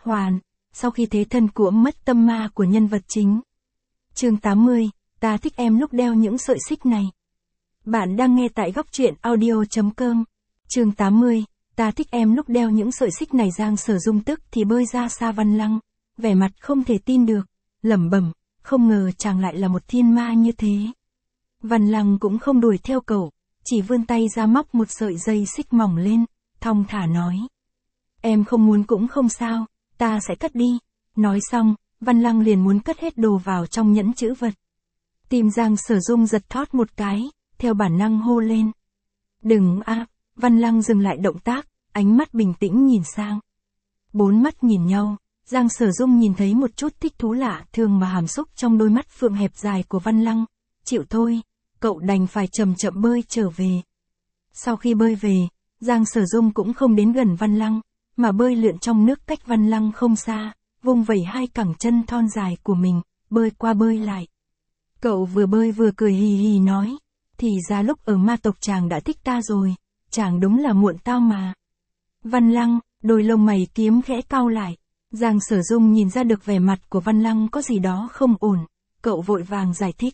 hoàn, sau khi thế thân của mất tâm ma của nhân vật chính. Chương 80, ta thích em lúc đeo những sợi xích này. Bạn đang nghe tại góc truyện audio.com. Chương 80, ta thích em lúc đeo những sợi xích này. Giang Sở Dung tức thì bơi ra xa Văn Lăng, vẻ mặt không thể tin được, lẩm bẩm, không ngờ chàng lại là một thiên ma như thế. Văn Lăng cũng không đuổi theo cậu, chỉ vươn tay ra móc một sợi dây xích mỏng lên, thong thả nói. Em không muốn cũng không sao, ta sẽ cất đi. Nói xong, Văn Lăng liền muốn cất hết đồ vào trong nhẫn trữ vật. Tim Giang Sở Dung giật thót một cái, theo bản năng hô lên. Đừng a! Văn Lăng dừng lại động tác, ánh mắt bình tĩnh nhìn sang. Bốn mắt nhìn nhau, Giang Sở Dung nhìn thấy một chút thích thú lạ thường mà hàm xúc trong đôi mắt phượng hẹp dài của Văn Lăng. Chịu thôi, cậu đành phải chậm chậm bơi trở về. Sau khi bơi về, Giang Sở Dung cũng không đến gần Văn Lăng, mà bơi lượn trong nước cách Văn Lăng không xa, vung vẩy hai cẳng chân thon dài của mình, bơi qua bơi lại. Cậu vừa bơi vừa cười hì hì nói, thì ra lúc ở ma tộc chàng đã thích ta rồi, chàng đúng là muộn tao mà. Văn Lăng, đôi lông mày kiếm khẽ cau lại, Giang Sở Dung nhìn ra được vẻ mặt của Văn Lăng có gì đó không ổn, cậu vội vàng giải thích.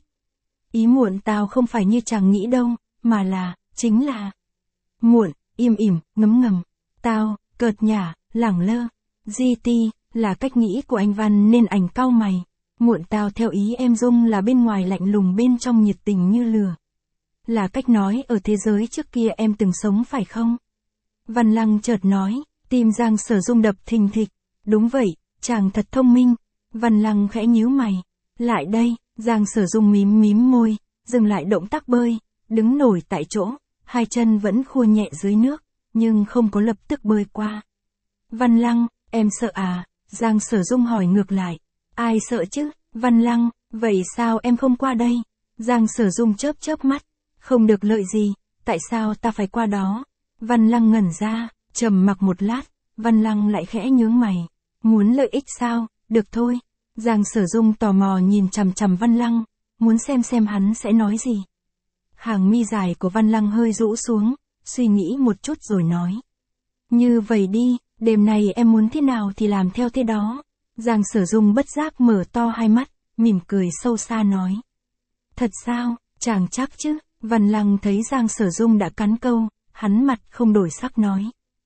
Ý muộn tao không phải như chàng nghĩ đâu, mà là, chính là muộn, im ỉm, ngấm ngầm, tao, cợt nhả, lẳng lơ, GT, là cách nghĩ của anh Văn nên ảnh cau mày. Muộn tao theo ý em Dung là bên ngoài lạnh lùng bên trong nhiệt tình như lửa. Là cách nói ở thế giới trước kia em từng sống phải không? Văn Lăng chợt nói, tim Giang Sở Dung đập thình thịch. Đúng vậy, chàng thật thông minh. Văn Lăng khẽ nhíu mày. Lại đây, Giang Sở Dung mím mím môi, dừng lại động tác bơi, đứng nổi tại chỗ, hai chân vẫn khua nhẹ dưới nước, nhưng không có lập tức bơi qua. Văn Lăng, em sợ à? Giang Sở Dung hỏi ngược lại. Ai sợ chứ? Văn Lăng, vậy sao em không qua đây? Giang Sở Dung chớp chớp mắt. Không được lợi gì, tại sao ta phải qua đó? Văn Lăng ngẩn ra, trầm mặc một lát, Văn Lăng lại khẽ nhướng mày. Muốn lợi ích sao? Được thôi. Giang Sở Dung tò mò nhìn chằm chằm Văn Lăng, muốn xem hắn sẽ nói gì. Hàng mi dài của Văn Lăng hơi rũ xuống, suy nghĩ một chút rồi nói. Như vậy đi, đêm này em muốn thế nào thì làm theo thế đó. Giang Sở Dung bất giác mở to hai mắt, mỉm cười sâu xa nói. Thật sao, chàng chắc chứ? Văn Lăng thấy Giang Sở Dung đã cắn câu, hắn mặt không đổi sắc nói.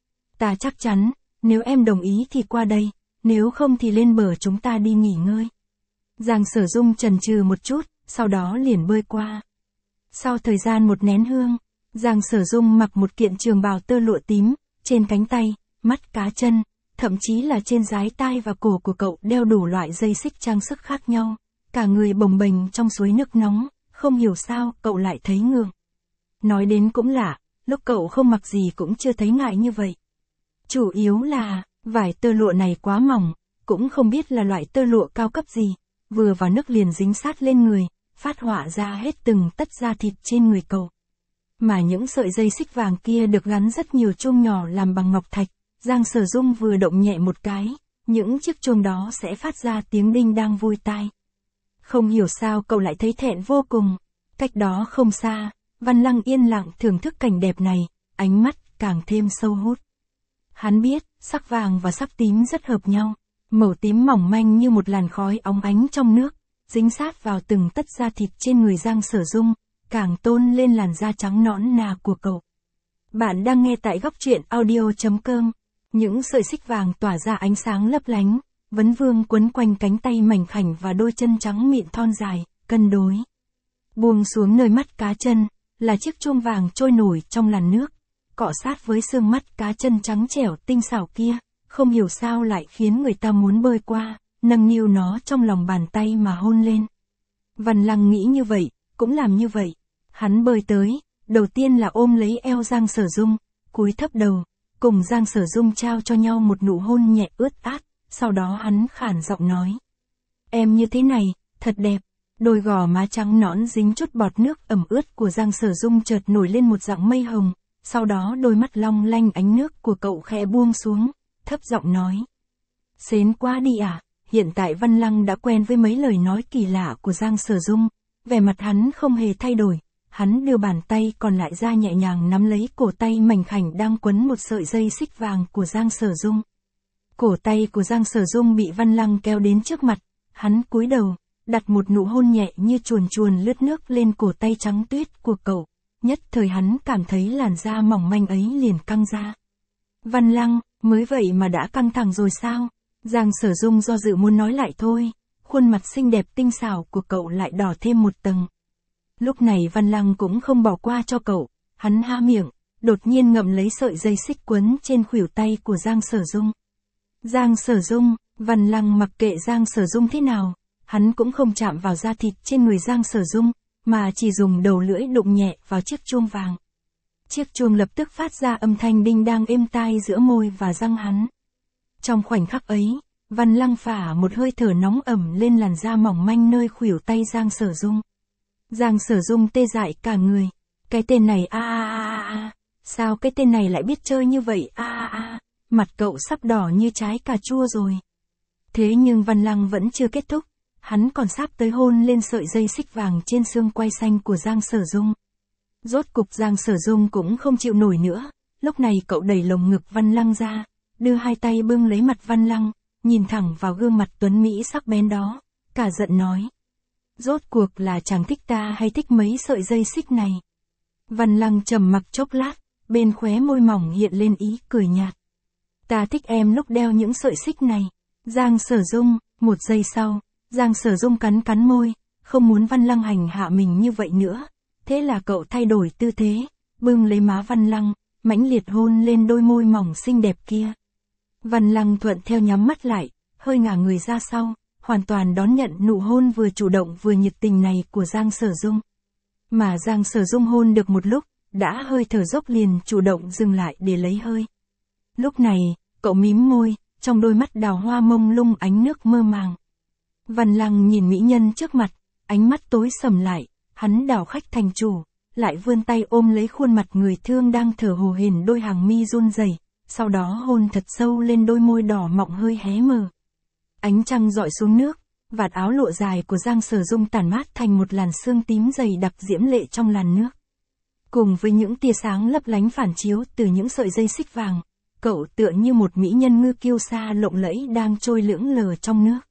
Ta chắc chắn, nếu em đồng ý thì qua đây, nếu không thì lên bờ chúng ta đi nghỉ ngơi. Giang Sở Dung chần chừ một chút, sau đó liền bơi qua. Sau thời gian một nén hương, Giang Sở Dung mặc một kiện trường bào tơ lụa tím, trên cánh tay, mắt cá chân, thậm chí là trên dái tai và cổ của cậu đeo đủ loại dây xích trang sức khác nhau. Cả người bồng bềnh trong suối nước nóng, không hiểu sao cậu lại thấy ngượng. Nói đến cũng lạ, lúc cậu không mặc gì cũng chưa thấy ngại như vậy. Chủ yếu là, vải tơ lụa này quá mỏng, cũng không biết là loại tơ lụa cao cấp gì, vừa vào nước liền dính sát lên người, phát họa ra hết từng tấc da thịt trên người cậu. Mà những sợi dây xích vàng kia được gắn rất nhiều chuông nhỏ làm bằng ngọc thạch, Giang Sở Dung vừa động nhẹ một cái, những chiếc chuông đó sẽ phát ra tiếng đinh đang vui tai. Không hiểu sao cậu lại thấy thẹn vô cùng. Cách đó không xa, Văn Lăng yên lặng thưởng thức cảnh đẹp này, ánh mắt càng thêm sâu hút. Hắn biết, sắc vàng và sắc tím rất hợp nhau, màu tím mỏng manh như một làn khói óng ánh trong nước, dính sát vào từng tấc da thịt trên người Giang Sở Dung, càng tôn lên làn da trắng nõn nà của cậu. Bạn đang nghe tại góc truyện audio.com. Những sợi xích vàng tỏa ra ánh sáng lấp lánh, vấn vương quấn quanh cánh tay mảnh khảnh và đôi chân trắng mịn thon dài, cân đối. Buông xuống nơi mắt cá chân, là chiếc chuông vàng trôi nổi trong làn nước, cọ sát với xương mắt cá chân trắng trẻo tinh xảo kia, không hiểu sao lại khiến người ta muốn bơi qua, nâng niu nó trong lòng bàn tay mà hôn lên. Văn Lăng nghĩ như vậy, cũng làm như vậy. Hắn bơi tới, đầu tiên là ôm lấy eo Giang Sở Dung, cúi thấp đầu, cùng Giang Sở Dung trao cho nhau một nụ hôn nhẹ ướt át, sau đó hắn khản giọng nói. Em như thế này, thật đẹp. Đôi gò má trắng nõn dính chút bọt nước ẩm ướt của Giang Sở Dung chợt nổi lên một dạng mây hồng, sau đó đôi mắt long lanh ánh nước của cậu khẽ buông xuống, thấp giọng nói. Xến quá đi à? Hiện tại Văn Lăng đã quen với mấy lời nói kỳ lạ của Giang Sở Dung, vẻ mặt hắn không hề thay đổi, hắn đưa bàn tay còn lại ra nhẹ nhàng nắm lấy cổ tay mảnh khảnh đang quấn một sợi dây xích vàng của Giang Sở Dung. Cổ tay của Giang Sở Dung bị Văn Lăng kéo đến trước mặt, hắn cúi đầu, đặt một nụ hôn nhẹ như chuồn chuồn lướt nước lên cổ tay trắng tuyết của cậu. Nhất thời hắn cảm thấy làn da mỏng manh ấy liền căng ra. Văn Lăng, mới vậy mà đã căng thẳng rồi sao? Giang Sở Dung do dự muốn nói lại thôi, khuôn mặt xinh đẹp tinh xảo của cậu lại đỏ thêm một tầng. Lúc này Văn Lăng cũng không bỏ qua cho cậu, hắn há miệng, đột nhiên ngậm lấy sợi dây xích quấn trên khuỷu tay của Giang Sở Dung. Giang Sở Dung, Văn Lăng mặc kệ Giang Sở Dung thế nào, hắn cũng không chạm vào da thịt trên người Giang Sở Dung, mà chỉ dùng đầu lưỡi đụng nhẹ vào chiếc chuông vàng. Chiếc chuông lập tức phát ra âm thanh đinh đang êm tai giữa môi và răng hắn. Trong khoảnh khắc ấy, Văn Lăng phả một hơi thở nóng ẩm lên làn da mỏng manh nơi khuỷu tay Giang Sở Dung. Giang Sở Dung tê dại cả người. Cái tên này sao cái tên này lại biết chơi như vậy mặt cậu sắp đỏ như trái cà chua rồi. Thế nhưng Văn Lăng vẫn chưa kết thúc, hắn còn sắp tới hôn lên sợi dây xích vàng trên xương quai xanh của Giang Sở Dung. Rốt cục Giang Sở Dung cũng không chịu nổi nữa, lúc này cậu đẩy lồng ngực Văn Lăng ra, đưa hai tay bưng lấy mặt Văn Lăng, nhìn thẳng vào gương mặt tuấn mỹ sắc bén đó, cả giận nói. Rốt cuộc là chàng thích ta hay thích mấy sợi dây xích này? Văn Lăng trầm mặc chốc lát, bên khóe môi mỏng hiện lên ý cười nhạt. Ta thích em lúc đeo những sợi xích này. Giang Sở Dung, một giây sau, Giang Sở Dung cắn cắn môi, không muốn Văn Lăng hành hạ mình như vậy nữa. Thế là cậu thay đổi tư thế, bưng lấy má Văn Lăng, mãnh liệt hôn lên đôi môi mỏng xinh đẹp kia. Văn Lăng thuận theo nhắm mắt lại, hơi ngả người ra sau, hoàn toàn đón nhận nụ hôn vừa chủ động vừa nhiệt tình này của Giang Sở Dung. Mà Giang Sở Dung hôn được một lúc, đã hơi thở dốc liền chủ động dừng lại để lấy hơi. Lúc này, cậu mím môi, trong đôi mắt đào hoa mông lung ánh nước mơ màng. Văn Lăng nhìn mỹ nhân trước mặt, ánh mắt tối sầm lại, hắn đảo khách thành chủ, lại vươn tay ôm lấy khuôn mặt người thương đang thở hổn hển, đôi hàng mi run rẩy, sau đó hôn thật sâu lên đôi môi đỏ mọng hơi hé mờ. Ánh trăng rọi xuống nước, vạt áo lụa dài của Giang Sở Dung tản mát thành một làn sương tím dày đặc diễm lệ trong làn nước. Cùng với những tia sáng lấp lánh phản chiếu từ những sợi dây xích vàng, cậu tựa như một mỹ nhân ngư kiêu sa lộng lẫy đang trôi lững lờ trong nước.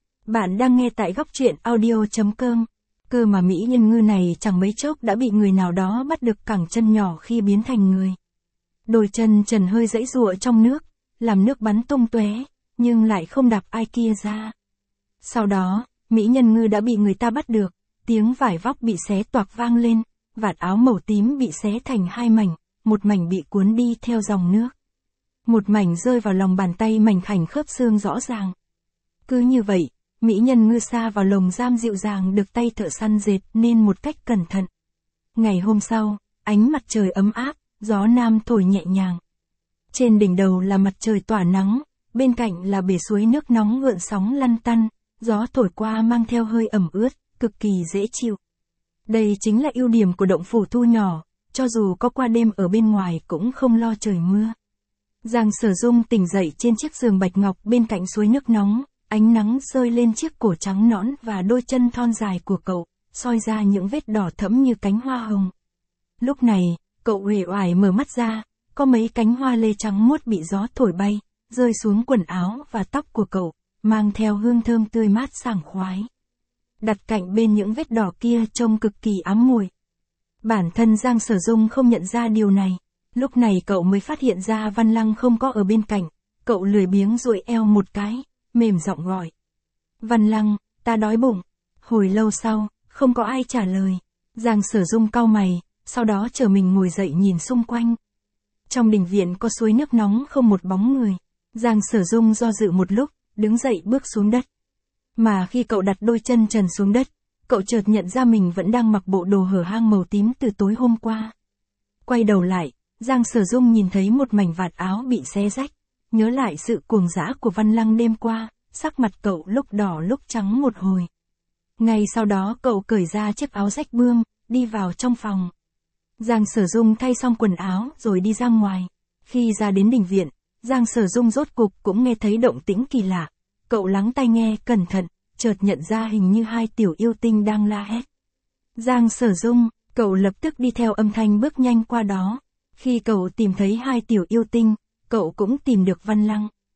Bạn đang nghe tại góc truyện audio.com. Cơ mà mỹ nhân ngư này chẳng mấy chốc đã bị người nào đó bắt được cẳng chân nhỏ khi biến thành người. Đôi chân trần hơi giãy giụa trong nước, làm nước bắn tung tóe, nhưng lại không đạp ai kia ra. Sau đó, mỹ nhân ngư đã bị người ta bắt được, tiếng vải vóc bị xé toạc vang lên, vạt áo màu tím bị xé thành hai mảnh, một mảnh bị cuốn đi theo dòng nước. Một mảnh rơi vào lòng bàn tay mảnh khảnh khớp xương rõ ràng. Cứ như vậy, mỹ nhân ngư sa vào lồng giam dịu dàng được tay thợ săn dệt nên một cách cẩn thận. Ngày hôm sau, ánh mặt trời ấm áp, gió nam thổi nhẹ nhàng. Trên đỉnh đầu là mặt trời tỏa nắng, bên cạnh là bể suối nước nóng gợn sóng lăn tăn, gió thổi qua mang theo hơi ẩm ướt, cực kỳ dễ chịu. Đây chính là ưu điểm của động phủ thu nhỏ, cho dù có qua đêm ở bên ngoài cũng không lo trời mưa. Giang Sở Dung tỉnh dậy trên chiếc giường bạch ngọc bên cạnh suối nước nóng, ánh nắng rơi lên chiếc cổ trắng nõn và đôi chân thon dài của cậu, soi ra những vết đỏ thẫm như cánh hoa hồng. Lúc này, cậu uể oải mở mắt ra, có mấy cánh hoa lê trắng muốt bị gió thổi bay, rơi xuống quần áo và tóc của cậu, mang theo hương thơm tươi mát sảng khoái. Đặt cạnh bên những vết đỏ kia trông cực kỳ ám mùi. Bản thân Giang Sở Dung không nhận ra điều này. Lúc này cậu mới phát hiện ra Văn Lăng không có ở bên cạnh, cậu lười biếng duỗi eo một cái, mềm giọng gọi. Văn Lăng, ta đói bụng. Hồi lâu sau, không có ai trả lời. Giang Sở Dung cau mày, sau đó chờ mình ngồi dậy nhìn xung quanh. Trong đình viện có suối nước nóng không một bóng người. Giang Sở Dung do dự một lúc, đứng dậy bước xuống đất. Mà khi cậu đặt đôi chân trần xuống đất, cậu chợt nhận ra mình vẫn đang mặc bộ đồ hở hang màu tím từ tối hôm qua. Quay đầu lại, Giang Sở Dung nhìn thấy một mảnh vạt áo bị xé rách, nhớ lại sự cuồng dã của Văn Lăng đêm qua, sắc mặt cậu lúc đỏ lúc trắng một hồi. Ngay sau đó cậu cởi ra chiếc áo rách bươm, đi vào trong phòng. Giang Sở Dung thay xong quần áo rồi đi ra ngoài. Khi ra đến đình viện, Giang Sở Dung rốt cục cũng nghe thấy động tĩnh kỳ lạ. Cậu lắng tai nghe cẩn thận, chợt nhận ra hình như hai tiểu yêu tinh đang la hét. Giang Sở Dung, cậu lập tức đi theo âm thanh bước nhanh qua đó. Khi cậu tìm thấy hai tiểu yêu tinh, cậu cũng tìm được Văn Lăng.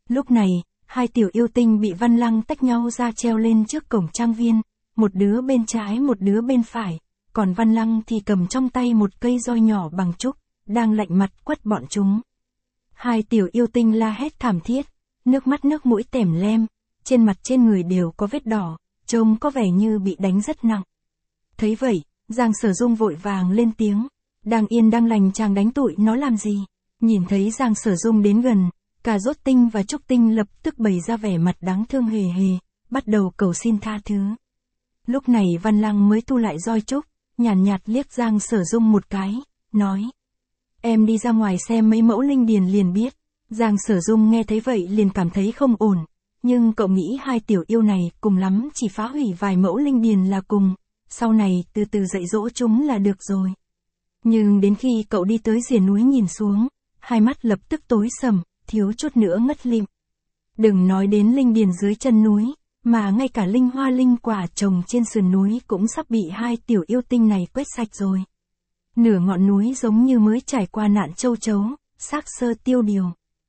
Lúc này, hai tiểu yêu tinh bị Văn Lăng tách nhau ra treo lên trước cổng trang viên, một đứa bên trái một đứa bên phải, còn Văn Lăng thì cầm trong tay một cây roi nhỏ bằng trúc, đang lạnh mặt quất bọn chúng. Hai tiểu yêu tinh la hét thảm thiết, nước mắt nước mũi tèm lem, trên mặt trên người đều có vết đỏ, trông có vẻ như bị đánh rất nặng. Thấy vậy, Giang Sở Dung vội vàng lên tiếng, đang yên đang lành chàng đánh tụi nó làm gì? Nhìn thấy Giang Sở Dung đến gần, Cà Rốt Tinh và Trúc Tinh lập tức bày ra vẻ mặt đáng thương hề hề, bắt đầu cầu xin tha thứ. Lúc này Văn Lăng mới thu lại roi trúc, nhàn nhạt liếc Giang Sở Dung một cái, nói: em đi ra ngoài xem mấy mẫu linh điền liền biết. Giang Sở Dung nghe thấy vậy liền cảm thấy không ổn, nhưng cậu nghĩ hai tiểu yêu này cùng lắm chỉ phá hủy vài mẫu linh điền là cùng, sau này từ từ dạy dỗ chúng là được rồi. Nhưng đến khi cậu đi tới rìa núi nhìn xuống, hai mắt lập tức tối sầm, thiếu chút nữa ngất lịm. Đừng nói đến linh điền dưới chân núi, mà ngay cả linh hoa linh quả trồng trên sườn núi cũng sắp bị hai tiểu yêu tinh này quét sạch rồi. Nửa ngọn núi giống như mới trải qua nạn châu chấu, xác xơ tiêu điều.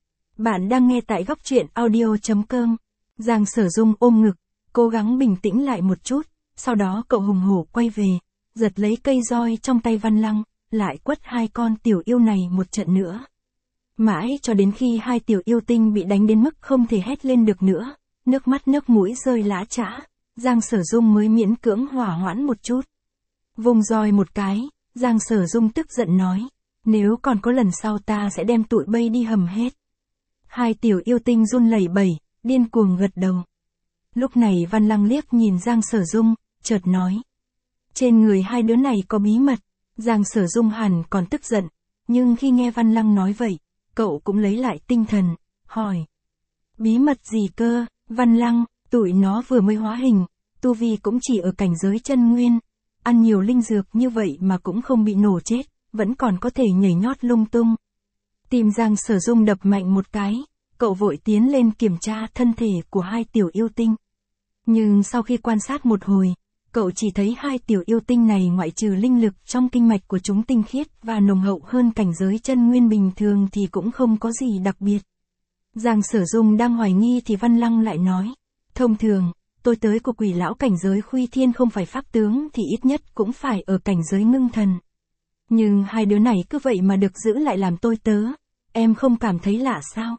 Bạn đang nghe tại góc truyện audio.com. Giang Sở Dung ôm ngực, cố gắng bình tĩnh lại một chút, sau đó cậu hùng hổ quay về, giật lấy cây roi trong tay Văn Lăng, lại quất hai con tiểu yêu này một trận nữa. Mãi cho đến khi hai tiểu yêu tinh bị đánh đến mức không thể hét lên được nữa, nước mắt nước mũi rơi lã chã, Giang Sở Dung mới miễn cưỡng hỏa hoãn một chút. Vung roi một cái, Giang Sở Dung tức giận nói, nếu còn có lần sau ta sẽ đem tụi bay đi hầm hết. Hai tiểu yêu tinh run lẩy bẩy, điên cuồng gật đầu. Lúc này Văn Lăng liếc nhìn Giang Sở Dung, chợt nói, trên người hai đứa này có bí mật. Giang Sở Dung hẳn còn tức giận, nhưng khi nghe Văn Lăng nói vậy, cậu cũng lấy lại tinh thần, hỏi, bí mật gì cơ? Văn Lăng, tụi nó vừa mới hóa hình, tu vi cũng chỉ ở cảnh giới chân nguyên, ăn nhiều linh dược như vậy mà cũng không bị nổ chết, vẫn còn có thể nhảy nhót lung tung. Tim Giang Sở Dung đập mạnh một cái, cậu vội tiến lên kiểm tra thân thể của hai tiểu yêu tinh. Nhưng sau khi quan sát một hồi, cậu chỉ thấy hai tiểu yêu tinh này ngoại trừ linh lực trong kinh mạch của chúng tinh khiết và nồng hậu hơn cảnh giới chân nguyên bình thường thì cũng không có gì đặc biệt. Giang Sở Dung đang hoài nghi thì Văn Lăng lại nói, thông thường, tôi tới của quỷ lão cảnh giới Khuy Thiên không phải pháp tướng thì ít nhất cũng phải ở cảnh giới ngưng thần. Nhưng hai đứa này cứ vậy mà được giữ lại làm tôi tớ, em không cảm thấy lạ sao?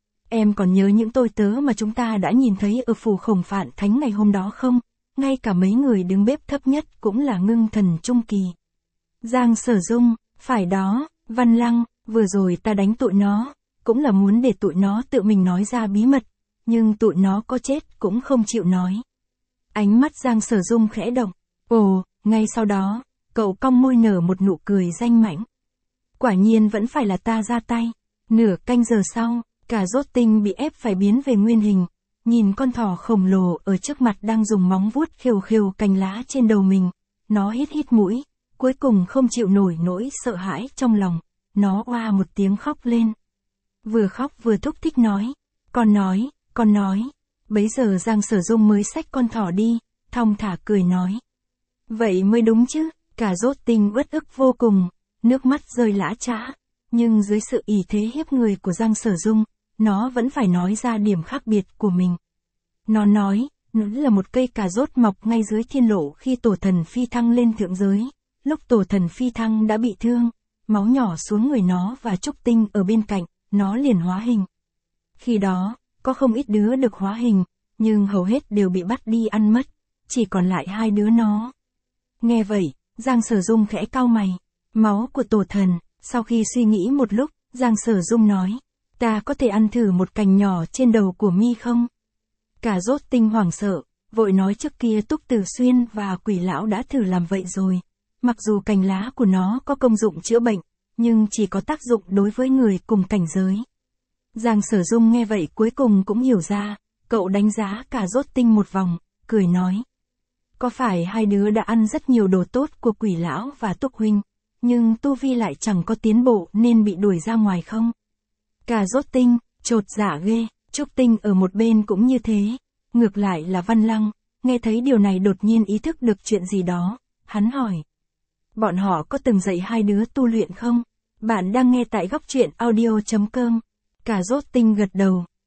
Em còn nhớ những tôi tớ mà chúng ta đã nhìn thấy ở phủ Khổng Phạn Thánh ngày hôm đó không? Ngay cả mấy người đứng bếp thấp nhất cũng là ngưng thần trung kỳ. Giang Sở Dung, phải đó, Văn Lăng, vừa rồi ta đánh tụi nó, cũng là muốn để tụi nó tự mình nói ra bí mật, nhưng tụi nó có chết cũng không chịu nói. Ánh mắt Giang Sở Dung khẽ động, ồ, ngay sau đó, cậu cong môi nở một nụ cười danh mãnh. Quả nhiên vẫn phải là ta ra tay. Nửa canh giờ sau, Cà Rốt Tinh bị ép phải biến về nguyên hình. Nhìn con thỏ khổng lồ ở trước mặt đang dùng móng vuốt khều khều cành lá trên đầu mình, nó hít hít mũi, cuối cùng không chịu nổi nỗi sợ hãi trong lòng, nó oa một tiếng khóc lên. Vừa khóc vừa thúc thích nói, con nói, bấy giờ Giang Sở Dung mới xách con thỏ đi, thong thả cười nói. Vậy mới đúng chứ, Cà Rốt Tinh uất ức vô cùng, nước mắt rơi lã chã, nhưng dưới sự ỷ thế hiếp người của Giang Sở Dung, nó vẫn phải nói ra điểm khác biệt của mình. Nó nói, nó là một cây cà rốt mọc ngay dưới thiên lộ khi tổ thần phi thăng lên thượng giới. Lúc tổ thần phi thăng đã bị thương, máu nhỏ xuống người nó và Trúc Tinh ở bên cạnh, nó liền hóa hình. Khi đó, có không ít đứa được hóa hình, nhưng hầu hết đều bị bắt đi ăn mất, chỉ còn lại hai đứa nó. Nghe vậy, Giang Sở Dung khẽ cau mày, máu của tổ thần, sau khi suy nghĩ một lúc, Giang Sở Dung nói, ta có thể ăn thử một cành nhỏ trên đầu của mi không? Cà Rốt Tinh hoảng sợ, vội nói trước kia Túc Tử Xuyên và Quỷ Lão đã thử làm vậy rồi. Mặc dù cành lá của nó có công dụng chữa bệnh, nhưng chỉ có tác dụng đối với người cùng cảnh giới. Giang Sở Dung nghe vậy cuối cùng cũng hiểu ra, cậu đánh giá Cà Rốt Tinh một vòng, cười nói. Có phải hai đứa đã ăn rất nhiều đồ tốt của Quỷ Lão và Túc Huynh, nhưng tu vi lại chẳng có tiến bộ nên bị đuổi ra ngoài không? Cà Rốt Tinh, chột dạ ghê, Trúc Tinh ở một bên cũng như thế. Ngược lại là Văn Lăng, nghe thấy điều này đột nhiên ý thức được chuyện gì đó, hắn hỏi. Bọn họ có từng dạy hai đứa tu luyện không? Bạn đang nghe tại góc truyện audio.com. Cà Rốt Tinh gật đầu,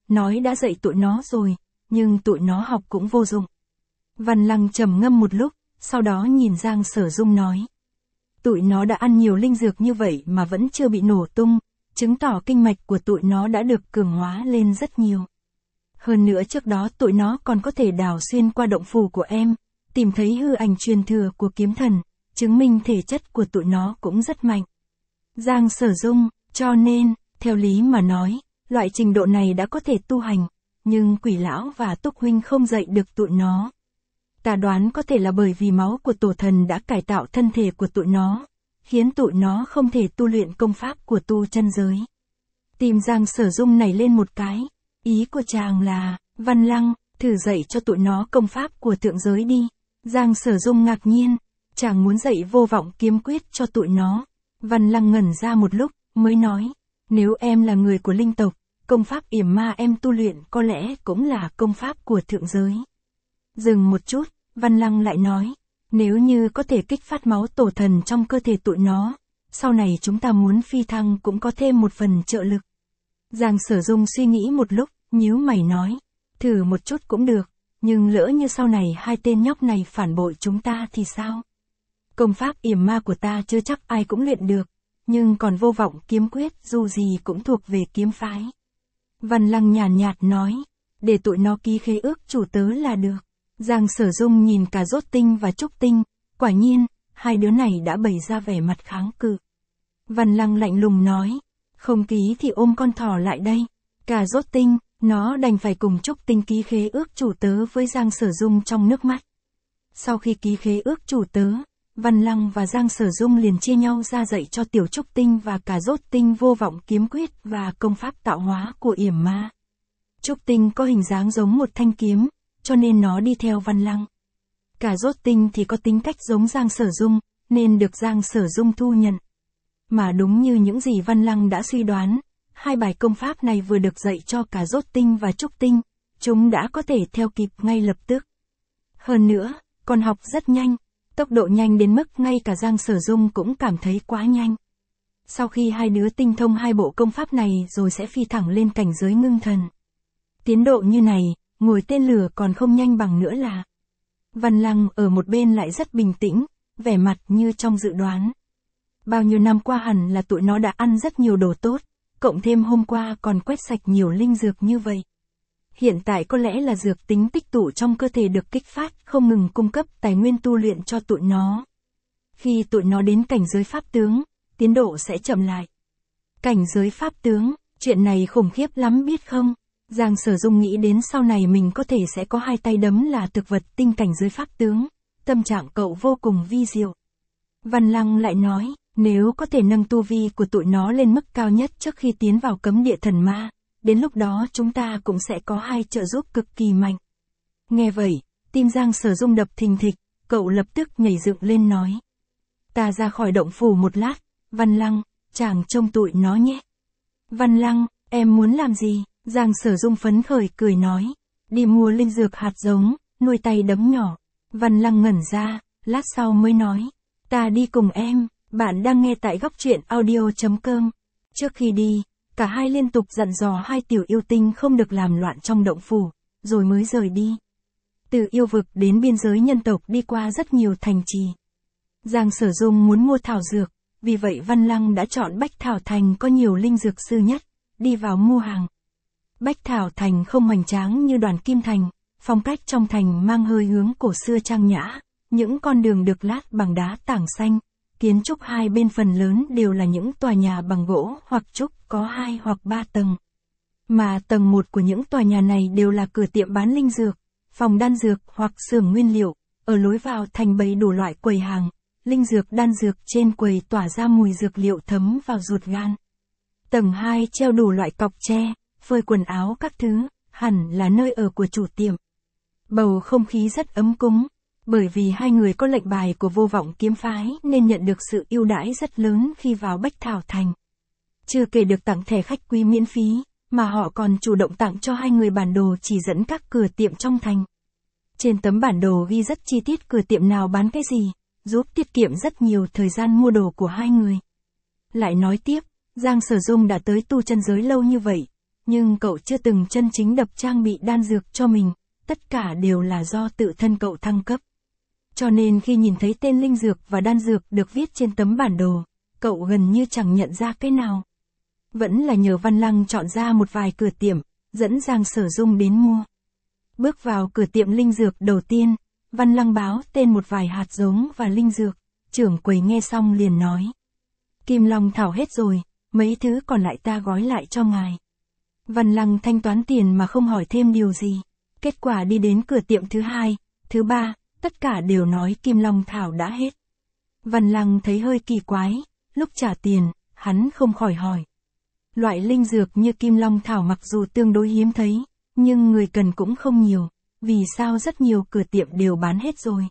nói đã dạy tụi nó rồi, nhưng tụi nó học cũng vô dụng. Văn Lăng trầm ngâm một lúc, sau đó nhìn Giang Sở Dung nói. Tụi nó đã ăn nhiều linh dược như vậy mà vẫn chưa bị nổ tung, chứng tỏ kinh mạch của tụi nó đã được cường hóa lên rất nhiều. Hơn nữa trước đó tụi nó còn có thể đào xuyên qua động phủ của em, tìm thấy hư ảnh truyền thừa của kiếm thần, chứng minh thể chất của tụi nó cũng rất mạnh. Giang Sở Dung, cho nên, theo lý mà nói, loại trình độ này đã có thể tu hành, nhưng Quỷ Lão và Túc Huynh không dạy được tụi nó. Ta đoán có thể là bởi vì máu của tổ thần đã cải tạo thân thể của tụi nó, khiến tụi nó không thể tu luyện công pháp của tu chân giới. Tìm Giang Sở Dung này lên một cái, ý của chàng là, Văn Lăng, thử dạy cho tụi nó công pháp của thượng giới đi. Giang Sở Dung ngạc nhiên, chàng muốn dạy vô vọng kiếm quyết cho tụi nó. Văn Lăng ngẩn ra một lúc, mới nói, nếu em là người của linh tộc, công pháp yểm ma em tu luyện có lẽ cũng là công pháp của thượng giới. Dừng một chút, Văn Lăng lại nói, nếu như có thể kích phát máu tổ thần trong cơ thể tụi nó, sau này chúng ta muốn phi thăng cũng có thêm một phần trợ lực. Giang Sở Dung suy nghĩ một lúc, nhíu mày nói, thử một chút cũng được, nhưng lỡ như sau này hai tên nhóc này phản bội chúng ta thì sao? Công pháp yểm ma của ta chưa chắc ai cũng luyện được, nhưng còn vô vọng kiếm quyết dù gì cũng thuộc về kiếm phái. Văn Lăng nhàn nhạt nói, để tụi nó ký khế ước chủ tớ là được. Giang Sở Dung nhìn cả Rốt Tinh và Trúc Tinh, quả nhiên, hai đứa này đã bày ra vẻ mặt kháng cự. Văn Lăng lạnh lùng nói, không ký thì ôm con thỏ lại đây. Cả Rốt Tinh, nó đành phải cùng Trúc Tinh ký khế ước chủ tớ với Giang Sở Dung trong nước mắt. Sau khi ký khế ước chủ tớ, Văn Lăng và Giang Sở Dung liền chia nhau ra dạy cho Tiểu Trúc Tinh và cả Rốt Tinh vô vọng kiếm quyết và công pháp tạo hóa của yểm ma. Trúc Tinh có hình dáng giống một thanh kiếm, cho nên nó đi theo Văn Lăng. Cả Rốt Tinh thì có tính cách giống Giang Sở Dung, nên được Giang Sở Dung thu nhận. Mà đúng như những gì Văn Lăng đã suy đoán, hai bài công pháp này vừa được dạy cho cả Rốt Tinh và Trúc Tinh, chúng đã có thể theo kịp ngay lập tức. Hơn nữa, còn học rất nhanh, tốc độ nhanh đến mức ngay cả Giang Sở Dung cũng cảm thấy quá nhanh. Sau khi hai đứa tinh thông hai bộ công pháp này rồi sẽ phi thẳng lên cảnh giới ngưng thần. Tiến độ như này, ngồi tên lửa còn không nhanh bằng nữa là. Văn Lăng ở một bên lại rất bình tĩnh, vẻ mặt như trong dự đoán. Bao nhiêu năm qua hẳn là tụi nó đã ăn rất nhiều đồ tốt, cộng thêm hôm qua còn quét sạch nhiều linh dược như vậy. Hiện tại có lẽ là dược tính tích tụ trong cơ thể được kích phát, không ngừng cung cấp tài nguyên tu luyện cho tụi nó. Khi tụi nó đến cảnh giới pháp tướng, tiến độ sẽ chậm lại. Cảnh giới pháp tướng, chuyện này khủng khiếp lắm biết không? Giang Sở Dung nghĩ đến sau này mình có thể sẽ có hai tay đấm là thực vật tinh cảnh giới pháp tướng, tâm trạng cậu vô cùng vi diệu. Văn Lăng lại nói, nếu có thể nâng tu vi của tụi nó lên mức cao nhất trước khi tiến vào cấm địa thần ma, đến lúc đó chúng ta cũng sẽ có hai trợ giúp cực kỳ mạnh. Nghe vậy, tim Giang Sở Dung đập thình thịch, cậu lập tức nhảy dựng lên nói. Ta ra khỏi động phủ một lát, Văn Lăng, chàng trông tụi nó nhé. Văn Lăng, em muốn làm gì? Giang Sở Dung phấn khởi cười nói, đi mua linh dược hạt giống, nuôi tay đấm nhỏ. Văn Lăng ngẩn ra, lát sau mới nói, ta đi cùng em. Bạn đang nghe tại góc truyện audio.com. Trước khi đi, cả hai liên tục dặn dò hai tiểu yêu tinh không được làm loạn trong động phủ, rồi mới rời đi. Từ yêu vực đến biên giới nhân tộc đi qua rất nhiều thành trì. Giang Sở Dung muốn mua thảo dược, vì vậy Văn Lăng đã chọn Bách Thảo Thành có nhiều linh dược sư nhất, đi vào mua hàng. Bách Thảo Thành không hoành tráng như Đoàn Kim Thành, phong cách trong thành mang hơi hướng cổ xưa trang nhã, những con đường được lát bằng đá tảng xanh. Kiến trúc hai bên phần lớn đều là những tòa nhà bằng gỗ hoặc trúc có 2 hoặc 3 tầng. Mà tầng 1 của những tòa nhà này đều là cửa tiệm bán linh dược, phòng đan dược hoặc xưởng nguyên liệu, ở lối vào thành bày đủ loại quầy hàng, linh dược đan dược trên quầy tỏa ra mùi dược liệu thấm vào ruột gan. Tầng 2 treo đủ loại cọc tre, phơi quần áo các thứ, hẳn là nơi ở của chủ tiệm. Bầu không khí rất ấm cúng. Bởi vì hai người có lệnh bài của vô vọng kiếm phái nên nhận được sự ưu đãi rất lớn khi vào Bách Thảo Thành. Chưa kể được tặng thẻ khách quý miễn phí, mà họ còn chủ động tặng cho hai người bản đồ chỉ dẫn các cửa tiệm trong thành. Trên tấm bản đồ ghi rất chi tiết cửa tiệm nào bán cái gì, giúp tiết kiệm rất nhiều thời gian mua đồ của hai người. Lại nói tiếp, Giang Sở Dung đã tới tu chân giới lâu như vậy, nhưng cậu chưa từng chân chính đập trang bị đan dược cho mình, tất cả đều là do tự thân cậu thăng cấp. Cho nên khi nhìn thấy tên linh dược và đan dược được viết trên tấm bản đồ, cậu gần như chẳng nhận ra cái nào. Vẫn là nhờ Văn Lăng chọn ra một vài cửa tiệm, dẫn Giang Sở Dung đến mua. Bước vào cửa tiệm linh dược đầu tiên, Văn Lăng báo tên một vài hạt giống và linh dược, trưởng quầy nghe xong liền nói. Kim Long thảo hết rồi, mấy thứ còn lại ta gói lại cho ngài. Văn Lăng thanh toán tiền mà không hỏi thêm điều gì. Kết quả đi đến cửa tiệm thứ hai, thứ ba, tất cả đều nói Kim Long thảo đã hết. Văn Lăng thấy hơi kỳ quái, lúc trả tiền, hắn không khỏi hỏi. Loại linh dược như Kim Long thảo mặc dù tương đối hiếm thấy, nhưng người cần cũng không nhiều, vì sao rất nhiều cửa tiệm đều bán hết rồi.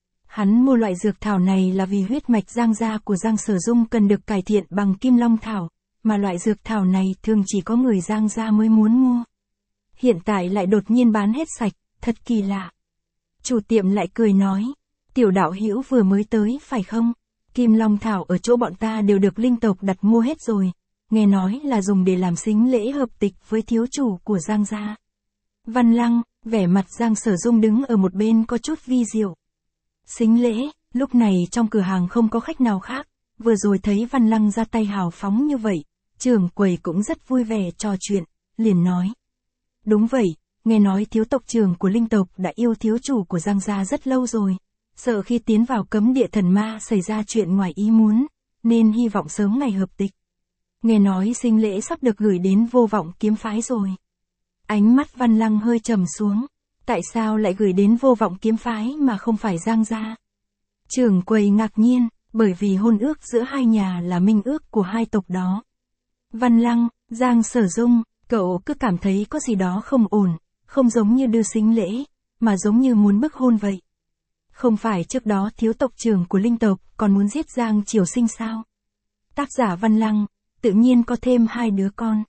Hắn mua loại dược thảo này là vì huyết mạch Giang gia của Giang Sở Dung cần được cải thiện bằng Kim Long thảo, mà loại dược thảo này thường chỉ có người Giang gia mới muốn mua. Hiện tại lại đột nhiên bán hết sạch, thật kỳ lạ. Chủ tiệm lại cười nói, tiểu đạo hữu vừa mới tới phải không? Kim Long thảo ở chỗ bọn ta đều được linh tộc đặt mua hết rồi, nghe nói là dùng để làm sính lễ hợp tịch với thiếu chủ của Giang gia. Văn Lăng, vẻ mặt Giang Sở Dung đứng ở một bên có chút vi diệu. Sính lễ, lúc này trong cửa hàng không có khách nào khác, vừa rồi thấy Văn Lăng ra tay hào phóng như vậy, trưởng quầy cũng rất vui vẻ trò chuyện, liền nói. Đúng vậy, nghe nói thiếu tộc trưởng của linh tộc đã yêu thiếu chủ của Giang gia rất lâu rồi, sợ khi tiến vào cấm địa thần ma xảy ra chuyện ngoài ý muốn, nên hy vọng sớm ngày hợp tịch. Nghe nói sính lễ sắp được gửi đến Vô Vọng Kiếm Phái rồi. Ánh mắt Văn Lăng hơi trầm xuống, tại sao lại gửi đến Vô Vọng Kiếm Phái mà không phải Giang gia? Trưởng quầy ngạc nhiên, bởi vì hôn ước giữa hai nhà là minh ước của hai tộc đó. Văn Lăng, Giang Sở Dung, cậu cứ cảm thấy có gì đó không ổn, không giống như đưa sính lễ, mà giống như muốn bức hôn vậy. Không phải trước đó thiếu tộc trưởng của linh tộc còn muốn giết Giang Triều Sinh sao? Tác giả Văn Lăng, tự nhiên có thêm 2 đứa con.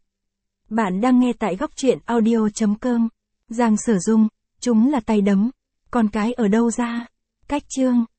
Bạn đang nghe tại góc truyện audio.com. Giang Sở Dung, chúng là tay đấm, con cái ở đâu ra? Cách chương.